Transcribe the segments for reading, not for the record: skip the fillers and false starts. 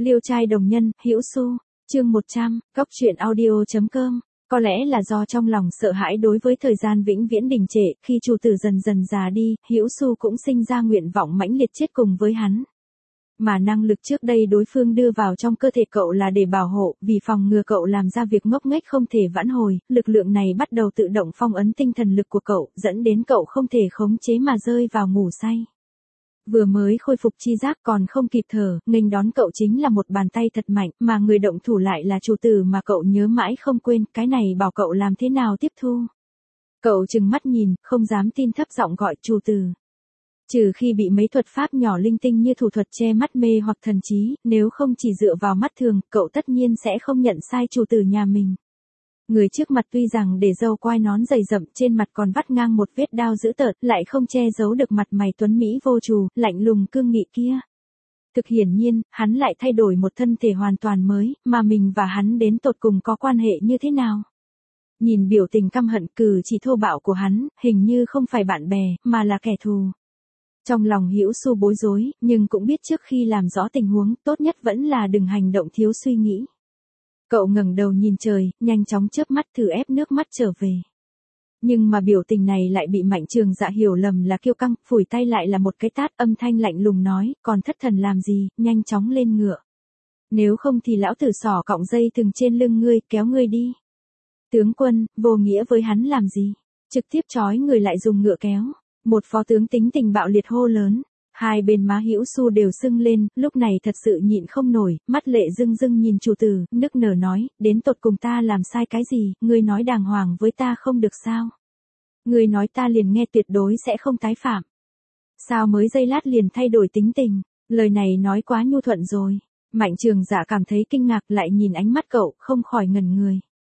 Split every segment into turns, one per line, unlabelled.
Liêu trai đồng nhân, Hữu Xu, chương 100, Góc truyện audio.com. Có lẽ là do trong lòng sợ hãi đối với thời gian vĩnh viễn đình trệ, khi chủ tử dần dần già đi, Hữu Xu cũng sinh ra nguyện vọng mãnh liệt chết cùng với hắn. Mà năng lực trước đây đối phương đưa vào trong cơ thể cậu là để bảo hộ, vì phòng ngừa cậu làm ra việc ngốc nghếch không thể vãn hồi, lực lượng này bắt đầu tự động phong ấn tinh thần lực của cậu, dẫn đến cậu không thể khống chế mà rơi vào ngủ say. Vừa mới khôi phục chi giác còn không kịp thở, nghênh đón cậu chính là một bàn tay thật mạnh, mà người động thủ lại là chủ tử mà cậu nhớ mãi không quên, cái này bảo cậu làm thế nào tiếp thu. Cậu trừng mắt nhìn, không dám tin, thấp giọng gọi chủ tử. Trừ khi bị mấy thuật pháp nhỏ linh tinh như thủ thuật che mắt mê hoặc thần trí, nếu không chỉ dựa vào mắt thường, cậu tất nhiên sẽ không nhận sai chủ tử nhà mình. Người trước mặt tuy rằng để râu quai nón dày rậm, trên mặt còn vắt ngang một vết đao dữ tợn, lại không che giấu được mặt mày tuấn mỹ vô trù, lạnh lùng cương nghị kia. Thực hiển nhiên, hắn lại thay đổi một thân thể hoàn toàn mới, mà mình và hắn đến tột cùng có quan hệ như thế nào? Nhìn biểu tình căm hận cử chỉ thô bạo của hắn, hình như không phải bạn bè, mà là kẻ thù. Trong lòng Hữu Xu bối rối, nhưng cũng biết trước khi làm rõ tình huống, tốt nhất vẫn là đừng hành động thiếu suy nghĩ. Cậu ngẩng đầu nhìn trời, nhanh chóng chớp mắt thử ép nước mắt trở về. Nhưng mà biểu tình này lại bị Mạnh Trường Dạ hiểu lầm là kiêu căng, phủi tay lại là một cái tát, âm thanh lạnh lùng nói, còn thất thần làm gì, nhanh chóng lên ngựa. Nếu không thì lão tử xỏ cọng dây thừng trên lưng ngươi, kéo ngươi đi. Tướng quân, vô nghĩa với hắn làm gì? Trực tiếp trói người lại dùng ngựa kéo. Một phó tướng tính tình bạo liệt hô lớn. Hai bên má Hữu Xu đều sưng lên, lúc này thật sự nhịn không nổi, mắt lệ rưng rưng nhìn chủ tử, nức nở nói, đến tột cùng ta làm sai cái gì, ngươi nói đàng hoàng với ta không được sao? Ngươi nói ta liền nghe tuyệt đối sẽ không tái phạm. Sao mới giây lát liền thay đổi tính tình, lời này nói quá nhu thuận rồi. Mạnh Trường Dạ cảm thấy kinh ngạc, lại nhìn ánh mắt cậu, không khỏi ngẩn người.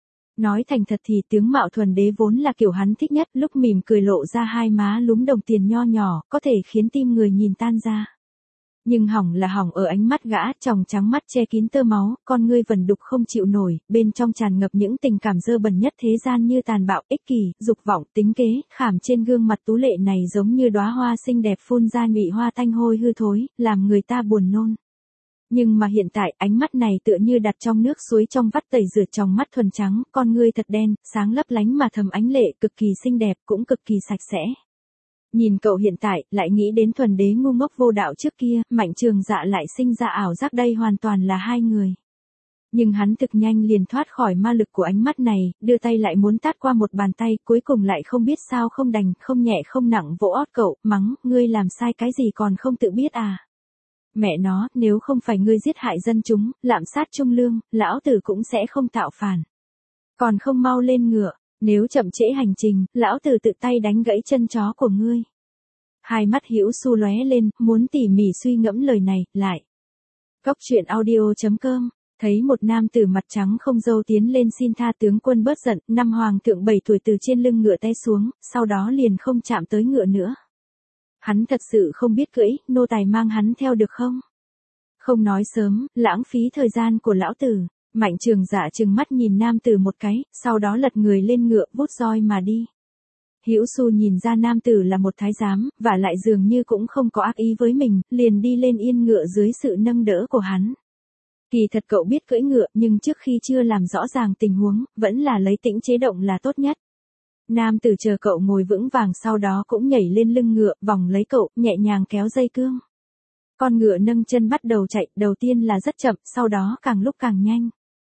Nói thành thật thì tướng mạo thuần đế vốn là kiểu hắn thích nhất, lúc mỉm cười lộ ra hai má lúm đồng tiền nho nhỏ, có thể khiến tim người nhìn tan ra. Nhưng hỏng là hỏng ở ánh mắt gã, tròng trắng mắt che kín tơ máu, con ngươi vẩn đục không chịu nổi, bên trong tràn ngập những tình cảm dơ bẩn nhất thế gian như tàn bạo, ích kỷ, dục vọng, tính kế, khảm trên gương mặt tú lệ này giống như đóa hoa xinh đẹp phun ra nhụy hoa tanh hôi hư thối, làm người ta buồn nôn. Nhưng mà hiện tại, ánh mắt này tựa như đặt trong nước suối trong vắt tẩy rửa, trong mắt thuần trắng, con ngươi thật đen, sáng lấp lánh mà thầm ánh lệ, cực kỳ xinh đẹp, cũng cực kỳ sạch sẽ. Nhìn cậu hiện tại, lại nghĩ đến thuần đế ngu ngốc vô đạo trước kia, Mạnh Trường Dạ lại sinh ra ảo giác đây hoàn toàn là hai người. Nhưng hắn thực nhanh liền thoát khỏi ma lực của ánh mắt này, đưa tay lại muốn tát qua một bàn tay, cuối cùng lại không biết sao không đành, không nhẹ không nặng vỗ ót cậu, mắng, ngươi làm sai cái gì còn không tự biết à? Mẹ nó, nếu không phải ngươi giết hại dân chúng, lạm sát trung lương, lão tử cũng sẽ không tạo phản. Còn không mau lên ngựa, nếu chậm trễ hành trình, lão tử tự tay đánh gãy chân chó của ngươi. Hai mắt Hữu Xu lóe lên, muốn tỉ mỉ suy ngẫm lời này, lại. Góc truyện audio.com, thấy một nam tử mặt trắng không râu tiến lên xin tha tướng quân bớt giận, năm hoàng thượng 7 tuổi từ trên lưng ngựa té xuống, sau đó liền không chạm tới ngựa nữa. Hắn thật sự không biết cưỡi, nô tài mang hắn theo được không? Không nói sớm, lãng phí thời gian của lão tử. Mạnh Trường Dạ trừng mắt nhìn nam tử một cái, sau đó lật người lên ngựa, vút roi mà đi. Hữu Xu nhìn ra nam tử là một thái giám, và lại dường như cũng không có ác ý với mình, liền đi lên yên ngựa dưới sự nâng đỡ của hắn. Kỳ thật cậu biết cưỡi ngựa, nhưng trước khi chưa làm rõ ràng tình huống, vẫn là lấy tĩnh chế động là tốt nhất. Nam tử chờ cậu ngồi vững vàng, sau đó cũng nhảy lên lưng ngựa, vòng lấy cậu, nhẹ nhàng kéo dây cương. Con ngựa nâng chân bắt đầu chạy, đầu tiên là rất chậm, sau đó càng lúc càng nhanh.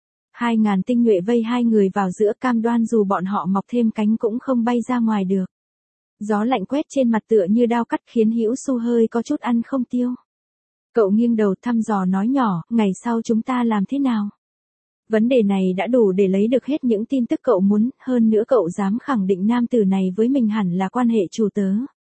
2000 tinh nhuệ vây hai người vào giữa, cam đoan dù bọn họ mọc thêm cánh cũng không bay ra ngoài được. Gió lạnh quét trên mặt tựa như đao cắt, khiến Hữu Xu hơi có chút ăn không tiêu. Cậu nghiêng đầu thăm dò nói nhỏ, ngày sau chúng ta làm thế nào? Vấn đề này đã đủ để lấy được hết những tin tức cậu muốn, hơn nữa cậu dám khẳng định nam tử này với mình hẳn là quan hệ chủ tớ.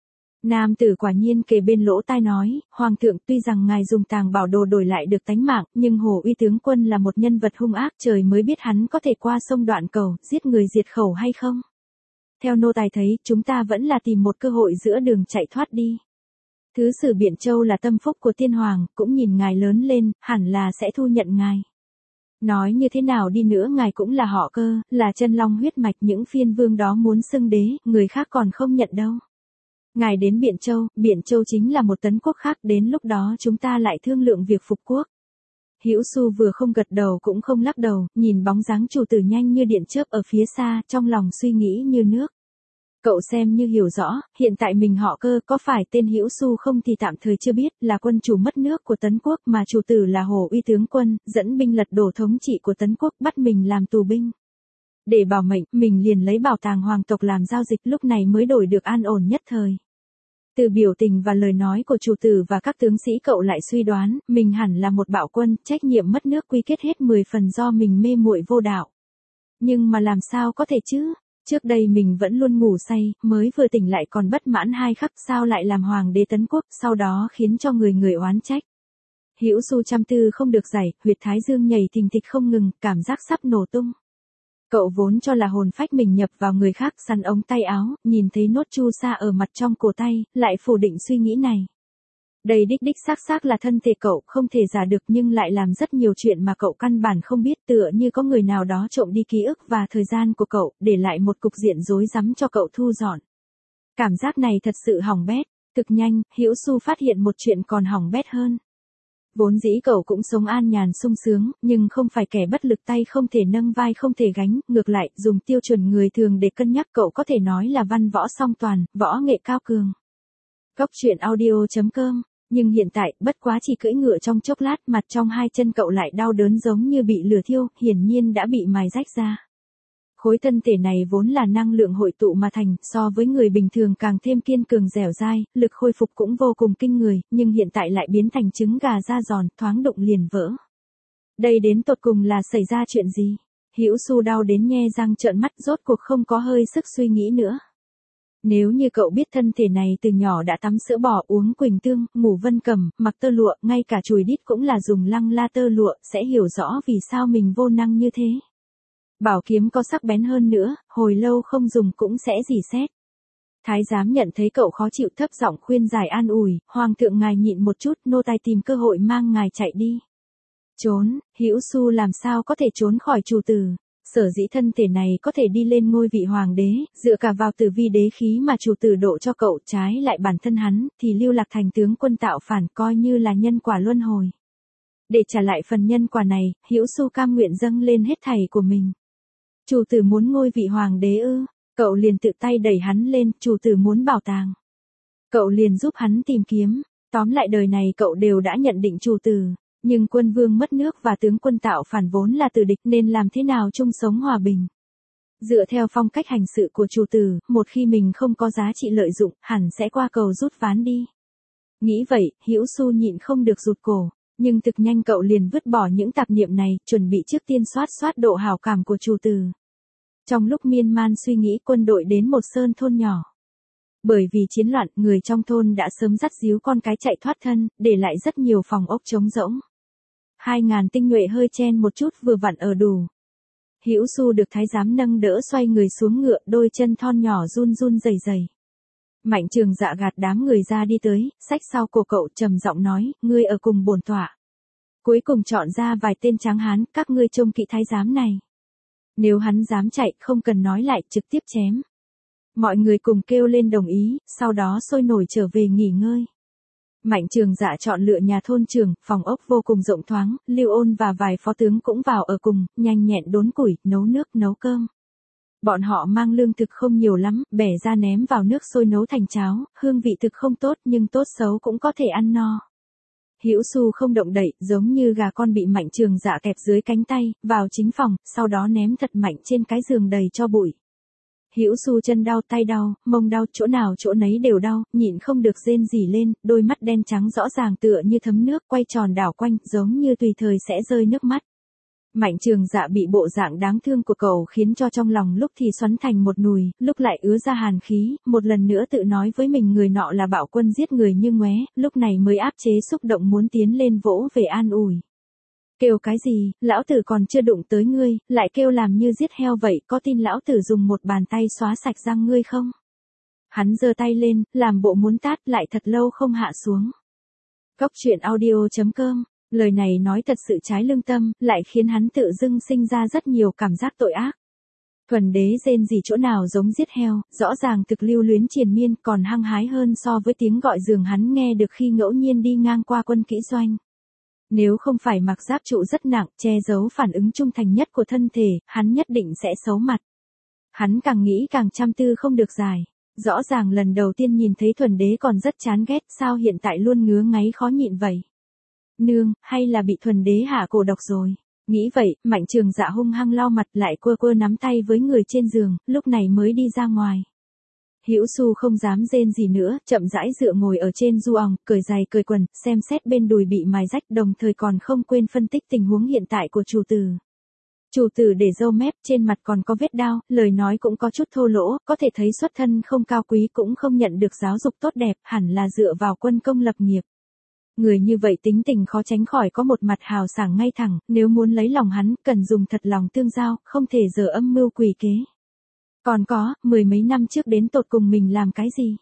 Nam tử quả nhiên kề bên lỗ tai nói, Hoàng thượng, tuy rằng ngài dùng tàng bảo đồ đổi lại được tánh mạng, nhưng Hồ Uy tướng quân là một nhân vật hung ác, trời mới biết hắn có thể qua sông đoạn cầu, giết người diệt khẩu hay không. Theo nô tài thấy, chúng ta vẫn là tìm một cơ hội giữa đường chạy thoát đi. Thứ sử Biện Châu là tâm phúc của tiên hoàng, cũng nhìn ngài lớn lên, hẳn là sẽ thu nhận ngài. Nói như thế nào đi nữa ngài cũng là họ Cơ, là chân long huyết mạch, những phiên vương đó muốn xưng đế, người khác còn không nhận đâu. Ngài đến Biện Châu chính là một tấn quốc khác, đến lúc đó chúng ta lại thương lượng việc phục quốc. Hữu Xu vừa không gật đầu cũng không lắc đầu, nhìn bóng dáng chủ tử nhanh như điện chớp ở phía xa, trong lòng suy nghĩ như nước. Cậu xem như hiểu rõ, hiện tại mình họ Cơ, có phải tên Hữu Xu không thì tạm thời chưa biết, là quân chủ mất nước của Tấn Quốc mà chủ tử là Hồ Uy tướng quân, dẫn binh lật đổ thống trị của Tấn Quốc, bắt mình làm tù binh. Để bảo mệnh, mình liền lấy bảo tàng hoàng tộc làm giao dịch, lúc này mới đổi được an ổn nhất thời. Từ biểu tình và lời nói của chủ tử và các tướng sĩ cậu lại suy đoán, mình hẳn là một bạo quân, trách nhiệm mất nước quy kết hết 10 phần do mình mê muội vô đạo. Nhưng mà làm sao có thể chứ? Trước đây mình vẫn luôn ngủ say, mới vừa tỉnh lại còn bất mãn 2 khắc, sao lại làm hoàng đế Tấn Quốc, sau đó khiến cho người người oán trách. Hữu Xu trăm tư không được giải, huyệt thái dương nhảy thình thịch không ngừng, cảm giác sắp nổ tung. Cậu vốn cho là hồn phách mình nhập vào người khác, săn ống tay áo, nhìn thấy nốt chu sa ở mặt trong cổ tay, lại phủ định suy nghĩ này. Đây đích xác là thân thể cậu, không thể giả được, nhưng lại làm rất nhiều chuyện mà cậu căn bản không biết, tựa như có người nào đó trộm đi ký ức và thời gian của cậu, để lại một cục diện rối rắm cho cậu thu dọn. Cảm giác này thật sự hỏng bét. Cực nhanh, Hữu Xu phát hiện một chuyện còn hỏng bét hơn. Vốn dĩ cậu cũng sống an nhàn sung sướng, nhưng không phải kẻ bất lực, tay không thể nâng vai không thể gánh, ngược lại, dùng tiêu chuẩn người thường để cân nhắc, cậu có thể nói là văn võ song toàn, võ nghệ cao cường. Góc truyện audio.com. Nhưng hiện tại, bất quá chỉ cưỡi ngựa trong chốc lát, mặt trong 2 chân cậu lại đau đớn giống như bị lửa thiêu, hiển nhiên đã bị mài rách ra. Khối thân thể này vốn là năng lượng hội tụ mà thành, so với người bình thường càng thêm kiên cường dẻo dai, lực khôi phục cũng vô cùng kinh người, nhưng hiện tại lại biến thành trứng gà da giòn, thoáng đụng liền vỡ. Đây đến tột cùng là xảy ra chuyện gì? Hữu Xu đau đến nhe răng trợn mắt, rốt cuộc không có hơi sức suy nghĩ nữa. Nếu như cậu biết thân thể này từ nhỏ đã tắm sữa bò, uống quỳnh tương, ngủ vân cầm, mặc tơ lụa, ngay cả chùi đít cũng là dùng lăng la tơ lụa, sẽ hiểu rõ vì sao mình vô năng như thế. Bảo kiếm có sắc bén hơn nữa, hồi lâu không dùng cũng sẽ rỉ sét. Thái giám nhận thấy cậu khó chịu, thấp giọng khuyên giải an ủi, hoàng thượng ngài nhịn một chút, nô tài tìm cơ hội mang ngài chạy đi. Trốn, Hữu Xu làm sao có thể trốn khỏi chủ tử. Sở dĩ thân thể này có thể đi lên ngôi vị hoàng đế, dựa cả vào tử vi đế khí mà chủ tử độ cho cậu, trái lại bản thân hắn, thì lưu lạc thành tướng quân tạo phản, coi như là nhân quả luân hồi. Để trả lại phần nhân quả này, Hữu Xu cam nguyện dâng lên hết thảy của mình. Chủ tử muốn ngôi vị hoàng đế ư? Cậu liền tự tay đẩy hắn lên, chủ tử muốn bảo tàng. Cậu liền giúp hắn tìm kiếm, tóm lại đời này cậu đều đã nhận định chủ tử. Nhưng quân vương mất nước và tướng quân tạo phản vốn là tử địch, nên làm thế nào chung sống hòa bình. Dựa theo phong cách hành sự của chủ tử, một khi mình không có giá trị lợi dụng, hẳn sẽ qua cầu rút ván đi. Nghĩ vậy, Hữu Xu nhịn không được rụt cổ, nhưng thực nhanh cậu liền vứt bỏ những tạp niệm này, chuẩn bị trước tiên soát độ hảo cảm của chủ tử. Trong lúc miên man suy nghĩ, quân đội đến một sơn thôn nhỏ. Bởi vì chiến loạn, người trong thôn đã sớm dắt díu con cái chạy thoát thân, để lại rất nhiều phòng ốc trống rỗng. 2.000 tinh nhuệ hơi chen một chút vừa vặn ở đủ. Hữu Xu được thái giám nâng đỡ xoay người xuống ngựa, đôi chân thon nhỏ run run rẩy rẩy. Mạnh Trường Dạ gạt đám người ra đi tới, xách sau cổ cậu trầm giọng nói, ngươi ở cùng bổn tọa. Cuối cùng chọn ra vài tên tráng hán, các ngươi trông kỹ thái giám này. Nếu hắn dám chạy, không cần nói lại, trực tiếp chém. Mọi người cùng kêu lên đồng ý, sau đó sôi nổi trở về nghỉ ngơi. Mạnh Trường Dạ chọn lựa nhà thôn trưởng, phòng ốc vô cùng rộng thoáng, Lưu Ôn và vài phó tướng cũng vào ở cùng, nhanh nhẹn đốn củi, nấu nước, nấu cơm. Bọn họ mang lương thực không nhiều lắm, bẻ ra ném vào nước sôi nấu thành cháo, hương vị thực không tốt nhưng tốt xấu cũng có thể ăn no. Hữu Xu không động đậy, giống như gà con bị Mạnh Trường Dạ kẹp dưới cánh tay, vào chính phòng, sau đó ném thật mạnh trên cái giường đầy cho bụi. Hữu Xu chân đau, tay đau, mông đau, chỗ nào chỗ nấy đều đau, nhịn không được rên rỉ lên, đôi mắt đen trắng rõ ràng tựa như thấm nước, quay tròn đảo quanh, giống như tùy thời sẽ rơi nước mắt. Mạnh Trường Dạ bị bộ dạng đáng thương của cậu khiến cho trong lòng lúc thì xoắn thành một nùi, lúc lại ứa ra hàn khí, một lần nữa tự nói với mình người nọ là bạo quân giết người như ngoé, lúc này mới áp chế xúc động muốn tiến lên vỗ về an ủi. Kêu cái gì, lão tử còn chưa đụng tới ngươi, lại kêu làm như giết heo vậy, có tin lão tử dùng một bàn tay xóa sạch răng ngươi không? Hắn giơ tay lên, làm bộ muốn tát, lại thật lâu không hạ xuống. Góc truyện audio.com. Lời này nói thật sự trái lương tâm, lại khiến hắn tự dưng sinh ra rất nhiều cảm giác tội ác. Thuần đế rên gì chỗ nào giống giết heo, rõ ràng thực lưu luyến triền miên, còn hăng hái hơn so với tiếng gọi giường hắn nghe được khi ngẫu nhiên đi ngang qua quân kỹ doanh. Nếu không phải mặc giáp trụ rất nặng, che giấu phản ứng trung thành nhất của thân thể, hắn nhất định sẽ xấu mặt. Hắn càng nghĩ càng chăm tư không được giải. Rõ ràng lần đầu tiên nhìn thấy Thuần Đế còn rất chán ghét, sao hiện tại luôn ngứa ngáy khó nhịn vậy? Nương, hay là bị Thuần Đế hạ cổ độc rồi? Nghĩ vậy, Mạnh Trường Dạ hung hăng lau mặt lại quơ quơ nắm tay với người trên giường, lúc này mới đi ra ngoài. Hữu Xu không dám rên gì nữa, chậm rãi dựa ngồi ở trên du òng, cởi giày cởi quần, xem xét bên đùi bị mài rách, đồng thời còn không quên phân tích tình huống hiện tại của chủ tử. Chủ tử để râu mép, trên mặt còn có vết đao, lời nói cũng có chút thô lỗ, có thể thấy xuất thân không cao quý cũng không nhận được giáo dục tốt đẹp, hẳn là dựa vào quân công lập nghiệp. Người như vậy tính tình khó tránh khỏi có một mặt hào sảng ngay thẳng, nếu muốn lấy lòng hắn, cần dùng thật lòng tương giao, không thể dở âm mưu quỷ kế. Còn có, mười mấy năm trước đến tột cùng mình làm cái gì?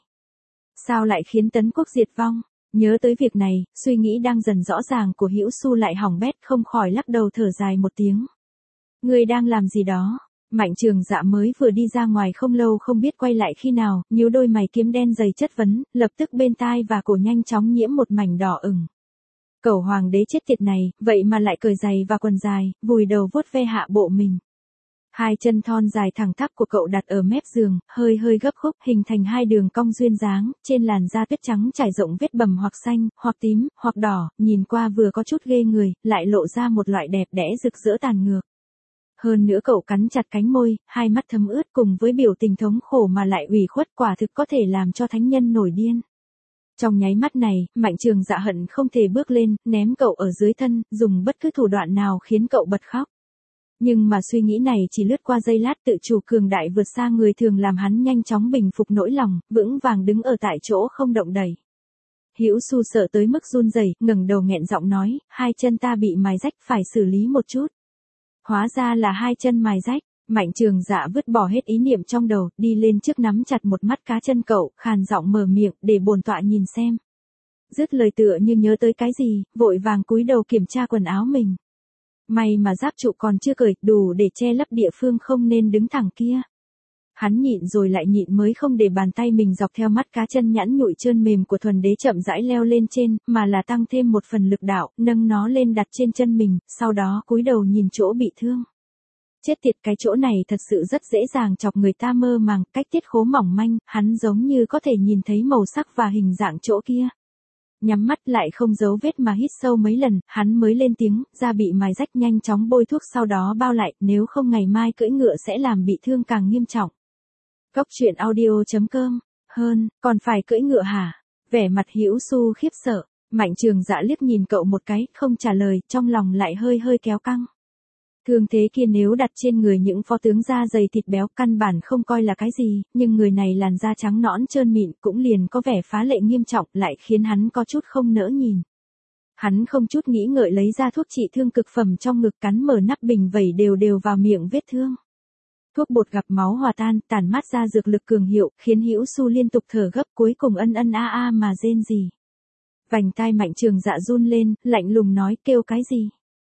Sao lại khiến Tấn quốc diệt vong? Nhớ tới việc này, suy nghĩ đang dần rõ ràng của Hữu Xu lại hỏng bét, không khỏi lắc đầu thở dài một tiếng. Ngươi đang làm gì đó? Mạnh Trường Dạ mới vừa đi ra ngoài không lâu không biết quay lại khi nào, nhíu đôi mày kiếm đen dày chất vấn, lập tức bên tai và cổ nhanh chóng nhiễm một mảnh đỏ ửng. Cẩu hoàng đế chết tiệt này, vậy mà lại cởi giày và quần dài, vùi đầu vuốt ve hạ bộ mình. Hai chân thon dài thẳng tắp của cậu đặt ở mép giường, hơi hơi gấp khúc, hình thành hai đường cong duyên dáng, trên làn da tuyết trắng trải rộng vết bầm hoặc xanh, hoặc tím, hoặc đỏ, nhìn qua vừa có chút ghê người, lại lộ ra một loại đẹp đẽ rực rỡ tàn ngược. Hơn nữa cậu cắn chặt cánh môi, hai mắt thấm ướt cùng với biểu tình thống khổ mà lại ủy khuất, quả thực có thể làm cho thánh nhân nổi điên. Trong nháy mắt này, Mạnh Trường Dạ hận không thể bước lên, ném cậu ở dưới thân, dùng bất cứ thủ đoạn nào khiến cậu bật khóc. Nhưng mà suy nghĩ này chỉ lướt qua giây lát, tự chủ cường đại vượt xa người thường làm hắn nhanh chóng bình phục nỗi lòng, vững vàng đứng ở tại chỗ không động đậy. Hữu Xu sợ tới mức run rẩy, ngẩng đầu nghẹn giọng nói, hai chân ta bị mài rách, phải xử lý một chút. Hóa ra là hai chân mài rách. Mạnh Trường Dạ vứt bỏ hết ý niệm trong đầu, đi lên trước nắm chặt một mắt cá chân cậu, khàn giọng mở miệng, để bổn tọa nhìn xem. Dứt lời tựa như nhớ tới cái gì, vội vàng cúi đầu kiểm tra quần áo mình. May mà giáp trụ còn chưa cởi, đủ để che lấp địa phương không nên đứng thẳng kia. Hắn nhịn rồi lại nhịn mới không để bàn tay mình dọc theo mắt cá chân nhẵn nhụi trơn mềm của Thuần Đế chậm rãi leo lên trên, mà là tăng thêm một phần lực đạo, nâng nó lên đặt trên chân mình, sau đó cúi đầu nhìn chỗ bị thương. Chết tiệt, cái chỗ này thật sự rất dễ dàng chọc người ta mơ màng, cách tiết khố mỏng manh, hắn giống như có thể nhìn thấy màu sắc và hình dạng chỗ kia. Nhắm mắt lại không giấu vết mà hít sâu mấy lần, hắn mới lên tiếng, da bị mài rách nhanh chóng bôi thuốc sau đó bao lại, nếu không ngày mai cưỡi ngựa sẽ làm bị thương càng nghiêm trọng. Góc truyện audio.com, hơn, còn phải cưỡi ngựa hả? Vẻ mặt Hữu Xu khiếp sợ, Mạnh Trường Dạ liếc nhìn cậu một cái, không trả lời, trong lòng lại hơi hơi kéo căng. Thương thế kia nếu đặt trên người những phó tướng da dày thịt béo căn bản không coi là cái gì, nhưng người này làn da trắng nõn trơn mịn cũng liền có vẻ phá lệ nghiêm trọng, lại khiến hắn có chút không nỡ nhìn. Hắn không chút nghĩ ngợi lấy ra thuốc trị thương cực phẩm trong ngực, cắn mở nắp bình vẩy đều đều vào miệng vết thương. Thuốc bột gặp máu hòa tan, tản mát ra dược lực cường hiệu, khiến Hữu Xu liên tục thở gấp, cuối cùng ân ân a a mà rên rỉ. Vành tai Mạnh Trường Dạ run lên, lạnh lùng nói, kêu cái gì?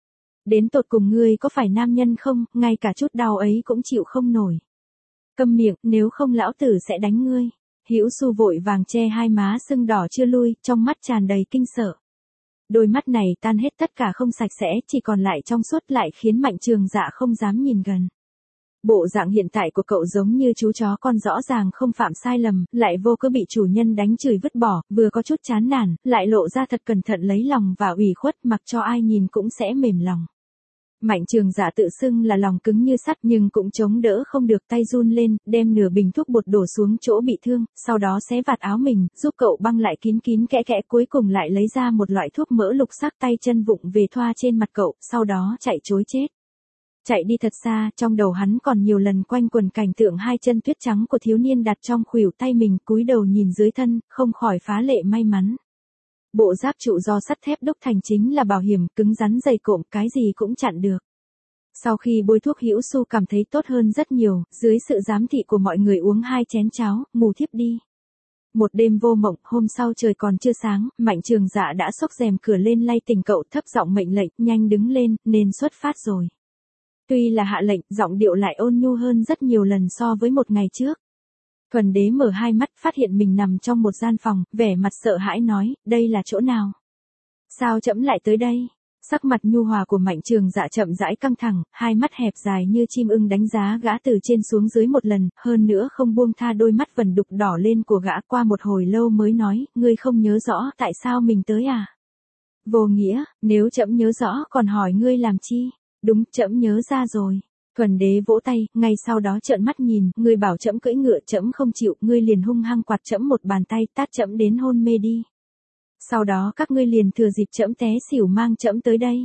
Đến tột cùng ngươi có phải nam nhân không, ngay cả chút đau ấy cũng chịu không nổi. Câm miệng, nếu không lão tử sẽ đánh ngươi. Hữu Xu vội vàng che hai má sưng đỏ chưa lui, trong mắt tràn đầy kinh sợ. Đôi mắt này tan hết tất cả không sạch sẽ, chỉ còn lại trong suốt, lại khiến Mạnh Trường Dạ không dám nhìn gần. Bộ dạng hiện tại của cậu giống như chú chó con rõ ràng không phạm sai lầm, lại vô cớ bị chủ nhân đánh chửi vứt bỏ, vừa có chút chán nản, lại lộ ra thật cẩn thận lấy lòng và ủy khuất, mặc cho ai nhìn cũng sẽ mềm lòng. Mạnh Trường Dạ tự xưng là lòng cứng như sắt nhưng cũng chống đỡ không được, tay run lên, đem nửa bình thuốc bột đổ xuống chỗ bị thương, sau đó xé vạt áo mình, giúp cậu băng lại kín kín kẽ kẽ, cuối cùng lại lấy ra một loại thuốc mỡ lục sắc, tay chân vụng về thoa trên mặt cậu, sau đó chạy trối chết. Chạy đi thật xa, trong đầu hắn còn nhiều lần quanh quẩn cảnh tượng hai chân tuyết trắng của thiếu niên đặt trong khuỷu tay mình, cúi đầu nhìn dưới thân, không khỏi phá lệ may mắn. Bộ giáp trụ do sắt thép đúc thành chính là bảo hiểm, cứng rắn dày cộm, cái gì cũng chặn được. Sau khi bôi thuốc, Hữu Xu cảm thấy tốt hơn rất nhiều, dưới sự giám thị của mọi người uống 2 chén cháo, ngủ thiếp đi. Một đêm vô mộng, hôm sau trời còn chưa sáng, Mạnh Trường Dạ đã xốc rèm cửa lên lay tỉnh cậu, thấp giọng mệnh lệnh, nhanh đứng lên, nên xuất phát rồi. Tuy là hạ lệnh, giọng điệu lại ôn nhu hơn rất nhiều lần so với một ngày trước. Thuần Đế mở hai mắt, phát hiện mình nằm trong một gian phòng, vẻ mặt sợ hãi nói, đây là chỗ nào? Sao trẫm lại tới đây? Sắc mặt nhu hòa của Mạnh Trường Dạ chậm rãi căng thẳng, hai mắt hẹp dài như chim ưng đánh giá gã từ trên xuống dưới một lần, hơn nữa không buông tha đôi mắt vần đục đỏ lên của gã. Qua một hồi lâu mới nói, ngươi không nhớ rõ tại sao mình tới à? Vô nghĩa, nếu trẫm nhớ rõ còn hỏi ngươi làm chi? Đúng, trẫm nhớ ra rồi. Thuần đế vỗ tay, ngay sau đó trợn mắt nhìn, ngươi bảo trẫm cưỡi ngựa trẫm không chịu, ngươi liền hung hăng quạt trẫm một bàn tay, tát trẫm đến hôn mê đi. Sau đó các ngươi liền thừa dịp trẫm té xỉu mang trẫm tới đây.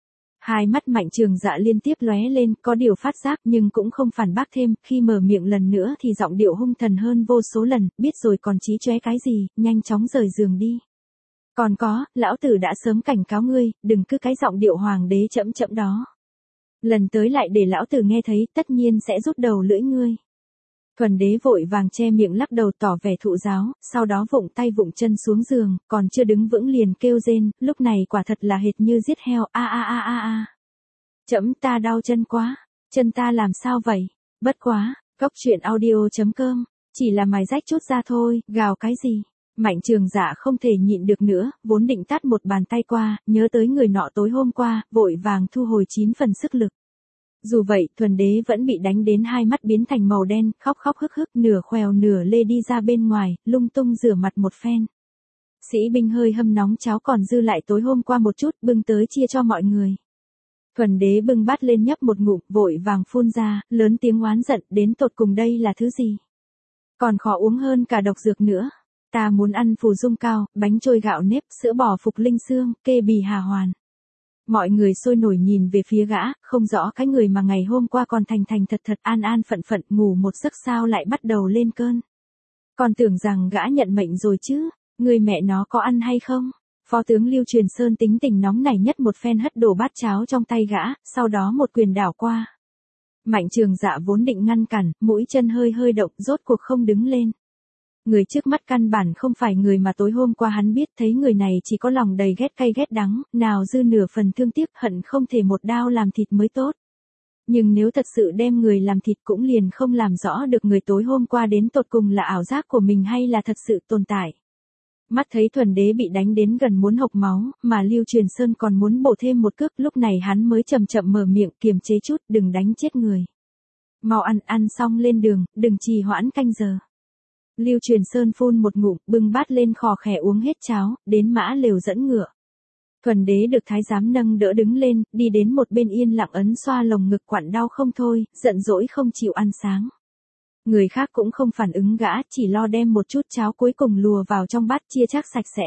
Hai mắt Mạnh Trường Dạ liên tiếp lóe lên, có điều phát giác nhưng cũng không phản bác thêm, khi mở miệng lần nữa thì giọng điệu hung thần hơn vô số lần, biết rồi còn chí chóe cái gì, nhanh chóng rời giường đi. Còn có, lão tử đã sớm cảnh cáo ngươi, đừng cứ cái giọng điệu hoàng đế chẫm chẫm đó. Lần tới lại để lão tử nghe thấy, tất nhiên sẽ rút đầu lưỡi ngươi. Thuần đế vội vàng che miệng lắc đầu tỏ vẻ thụ giáo, sau đó vụng tay vụng chân xuống giường, còn chưa đứng vững liền kêu rên, lúc này quả thật là hệt như giết heo, a a a a a. Chẫm, ta đau chân quá, chân ta làm sao vậy? Bất quá, coctruyện.audio.com, chỉ là mài rách chút ra thôi, gào cái gì? Mạnh Trường Dạ không thể nhịn được nữa, vốn định tát một bàn tay qua, nhớ tới người nọ tối hôm qua, vội vàng thu hồi 9 phần sức lực. Dù vậy, thuần đế vẫn bị đánh đến hai mắt biến thành màu đen, khóc khóc hức hức, nửa khoèo nửa lê đi ra bên ngoài, lung tung rửa mặt một phen. Sĩ binh hơi hâm nóng cháo còn dư lại tối hôm qua một chút, bưng tới chia cho mọi người. Thuần đế bưng bát lên nhấp một ngụm, vội vàng phun ra, lớn tiếng oán giận, đến tột cùng đây là thứ gì? Còn khó uống hơn cả độc dược nữa. Ta muốn ăn phù dung cao, bánh trôi gạo nếp, sữa bò phục linh xương, kê bì hà hoàn. Mọi người sôi nổi nhìn về phía gã, không rõ cái người mà ngày hôm qua còn thành thành thật thật an an phận phận ngủ một giấc sao lại bắt đầu lên cơn. Còn tưởng rằng gã nhận mệnh rồi chứ, người mẹ nó có ăn hay không? Phó tướng Lưu Truyền Sơn tính tình nóng nảy nhất một phen hất đổ bát cháo trong tay gã, sau đó một quyền đảo qua. Mạnh Trường Dạ vốn định ngăn cản, mũi chân hơi hơi động, rốt cuộc không đứng lên. Người trước mắt căn bản không phải người mà tối hôm qua hắn biết, thấy người này chỉ có lòng đầy ghét cay ghét đắng, nào dư nửa phần thương tiếc, hận không thể một đao làm thịt mới tốt. Nhưng nếu thật sự đem người làm thịt cũng liền không làm rõ được người tối hôm qua đến tột cùng là ảo giác của mình hay là thật sự tồn tại. Mắt thấy thuần đế bị đánh đến gần muốn hộc máu, mà Lưu Truyền Sơn còn muốn bổ thêm một cước, lúc này hắn mới chậm chậm mở miệng, kiềm chế chút, đừng đánh chết người. Mau ăn xong lên đường, đừng trì hoãn canh giờ. Lưu Truyền Sơn phun một ngụm, bưng bát lên khò khè uống hết cháo, đến mã lều dẫn ngựa. Thuần đế được thái giám nâng đỡ đứng lên, đi đến một bên yên lặng ấn xoa lồng ngực quặn đau không thôi, giận dỗi không chịu ăn sáng. Người khác cũng không phản ứng gã, chỉ lo đem một chút cháo cuối cùng lùa vào trong bát chia chắc sạch sẽ.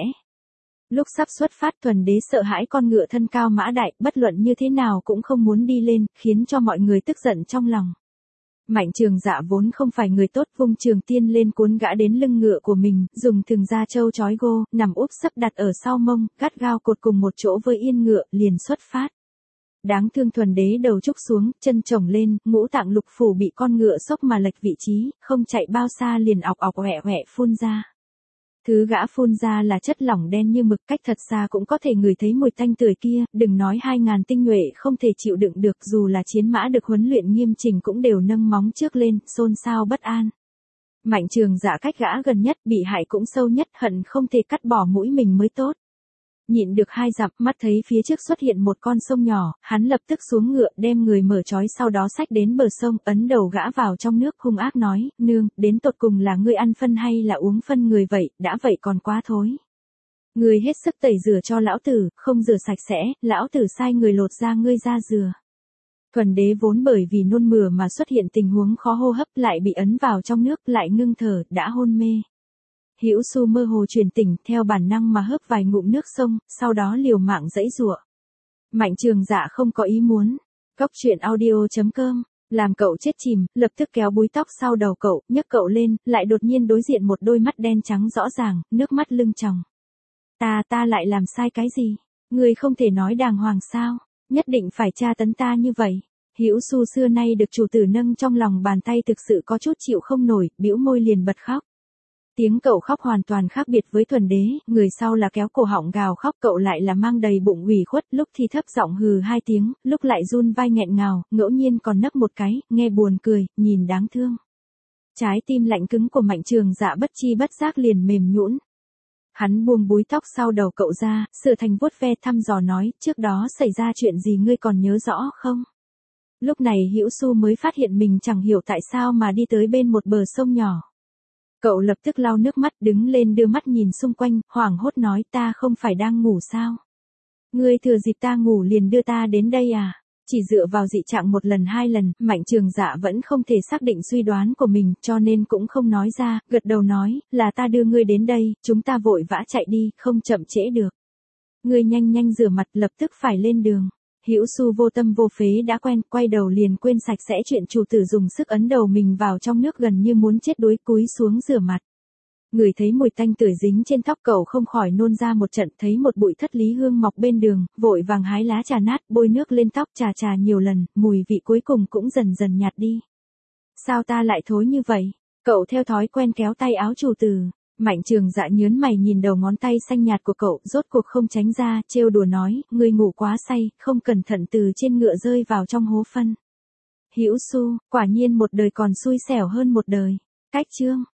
Lúc sắp xuất phát thuần đế sợ hãi con ngựa thân cao mã đại, bất luận như thế nào cũng không muốn đi lên, khiến cho mọi người tức giận trong lòng. Mạnh Trường Dạ vốn không phải người tốt, vung trường tiên lên cuốn gã đến lưng ngựa của mình, dùng thừng da trâu trói gô, nằm úp sấp đặt ở sau mông, gắt gao cột cùng một chỗ với yên ngựa, liền xuất phát. Đáng thương thuần đế đầu trúc xuống, chân chồng lên, ngũ tạng lục phủ bị con ngựa sốc mà lệch vị trí, không chạy bao xa liền ọc ọc hoẹ hoẹ phun ra. Thứ gã phun ra là chất lỏng đen như mực, cách thật xa cũng có thể ngửi thấy mùi tanh tưởi kia, đừng nói 2000 tinh nhuệ không thể chịu đựng được, dù là chiến mã được huấn luyện nghiêm chỉnh cũng đều nâng móng trước lên, xôn xao bất an. Mạnh Trường Dạ cách gã gần nhất, bị hại cũng sâu nhất, hận không thể cắt bỏ mũi mình mới tốt. Nhịn được 2 dặm, mắt thấy phía trước xuất hiện một con sông nhỏ, hắn lập tức xuống ngựa, đem người mở trói, sau đó xách đến bờ sông, ấn đầu gã vào trong nước, hung ác nói, nương, đến tột cùng là ngươi ăn phân hay là uống phân người vậy, đã vậy còn quá thối. Ngươi hết sức tẩy rửa cho lão tử, không rửa sạch sẽ, lão tử sai người lột ra ngươi ra rửa. Thuần đế vốn bởi vì nôn mửa mà xuất hiện tình huống khó hô hấp, lại bị ấn vào trong nước, lại ngưng thở, đã hôn mê. Hữu Xu mơ hồ truyền tỉnh, theo bản năng mà hớp vài ngụm nước sông, sau đó liều mạng giãy giụa. Mạnh Trường Dạ không có ý muốn. Coctruyện.audio.com, làm cậu chết chìm, lập tức kéo búi tóc sau đầu cậu, nhấc cậu lên, lại đột nhiên đối diện một đôi mắt đen trắng rõ ràng, nước mắt lưng tròng. Ta lại làm sai cái gì? Ngươi không thể nói đàng hoàng sao? Nhất định phải tra tấn ta như vậy. Hữu Xu xưa nay được chủ tử nâng trong lòng bàn tay thực sự có chút chịu không nổi, bĩu môi liền bật khóc. Tiếng cậu khóc hoàn toàn khác biệt với thuần đế, người sau là kéo cổ họng gào khóc, cậu lại là mang đầy bụng ủy khuất, lúc thì thấp giọng hừ 2 tiếng, lúc lại run vai nghẹn ngào, ngẫu nhiên còn nấc một cái, nghe buồn cười, nhìn đáng thương. Trái tim lạnh cứng của Mạnh Trường Dạ bất chi bất giác liền mềm nhũn. Hắn buông búi tóc sau đầu cậu ra, sửa thành vuốt ve thăm dò nói, trước đó xảy ra chuyện gì ngươi còn nhớ rõ không? Lúc này Hữu Xu mới phát hiện mình chẳng hiểu tại sao mà đi tới bên một bờ sông nhỏ. Cậu lập tức lau nước mắt đứng lên đưa mắt nhìn xung quanh, hoảng hốt nói ta không phải đang ngủ sao? Ngươi thừa dịp ta ngủ liền đưa ta đến đây à? Chỉ dựa vào dị trạng một lần hai lần, Mạnh Trường Dạ vẫn không thể xác định suy đoán của mình, cho nên cũng không nói ra, gật đầu nói, là ta đưa ngươi đến đây, chúng ta vội vã chạy đi, không chậm trễ được. Ngươi nhanh nhanh rửa mặt lập tức phải lên đường. Hữu Xu vô tâm vô phế đã quen, quay đầu liền quên sạch sẽ chuyện chủ tử dùng sức ấn đầu mình vào trong nước gần như muốn chết đuối cúi xuống rửa mặt. Người thấy mùi tanh tưởi dính trên tóc cậu không khỏi nôn ra một trận, thấy một bụi thất lý hương mọc bên đường, vội vàng hái lá trà nát, bôi nước lên tóc trà nhiều lần, mùi vị cuối cùng cũng dần dần nhạt đi. Sao ta lại thối như vậy? Cậu theo thói quen kéo tay áo chủ tử. Mạnh Trường Dạ nhớn mày nhìn đầu ngón tay xanh nhạt của cậu, rốt cuộc không tránh ra, trêu đùa nói, ngươi ngủ quá say, không cẩn thận từ trên ngựa rơi vào trong hố phân. Hữu Xu, quả nhiên một đời còn xui xẻo hơn một đời. Cách chương